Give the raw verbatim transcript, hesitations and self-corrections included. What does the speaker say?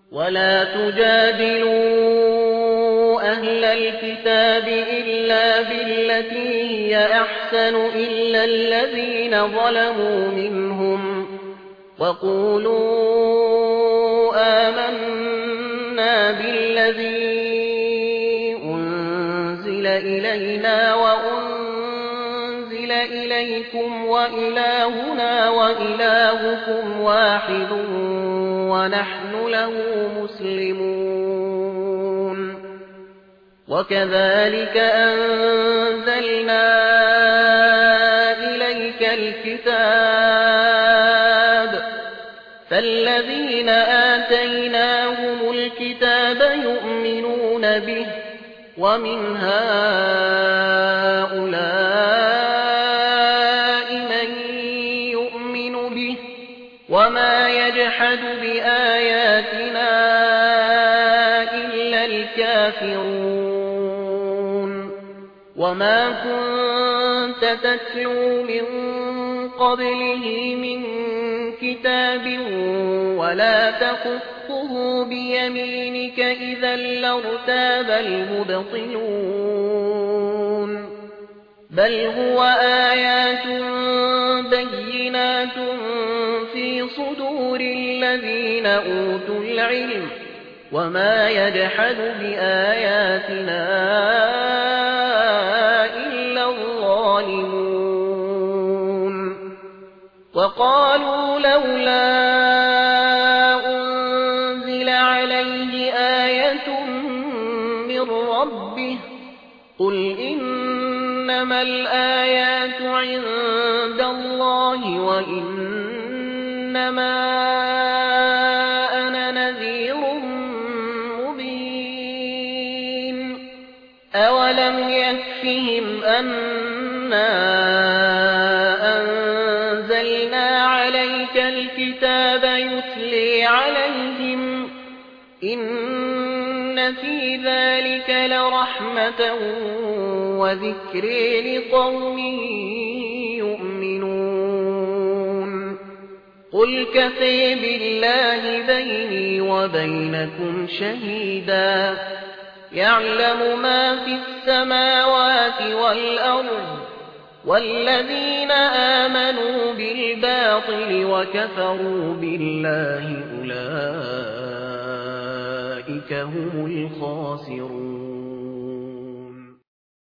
ولا تجادلوا أهل الكتاب إلا بالتي هي أحسن إلا الذين ظلموا منهم وقولوا آمنا بالذي أنزل إلينا وأنزل إليكم وإلهنا وإلهكم واحد ونحن له مسلمون وكذلك أنزلنا إليك الكتاب فالذين آتيناهم الكتاب يؤمنون به ومن هؤلاء من يؤمن به وما يجحد بآياتنا إلا الكافرون وما كنت تتلو من قبله من كتاب ولا تخطه بيمينك إذا لارتاب المبطلون بل هو آيات بينات في صدور الذين أوتوا العلم وما يجحد بآياتنا إلا الظالمون وقالوا لولا أنزل عليه آية من ربه قل إنما الآيات عند الله وإنما أنا نذير مبين أولم يكفهم أنا أنزلنا عليك الكتاب يتلي عليهم إن في ذلك لرحمة وذكر لقوم يؤمنون قل كفى بالله بيني وبينكم شهيدا يعلم ما في السماوات والأرض والذين آمنوا بالباطل وكفروا بالله أولئك هم الخاسرون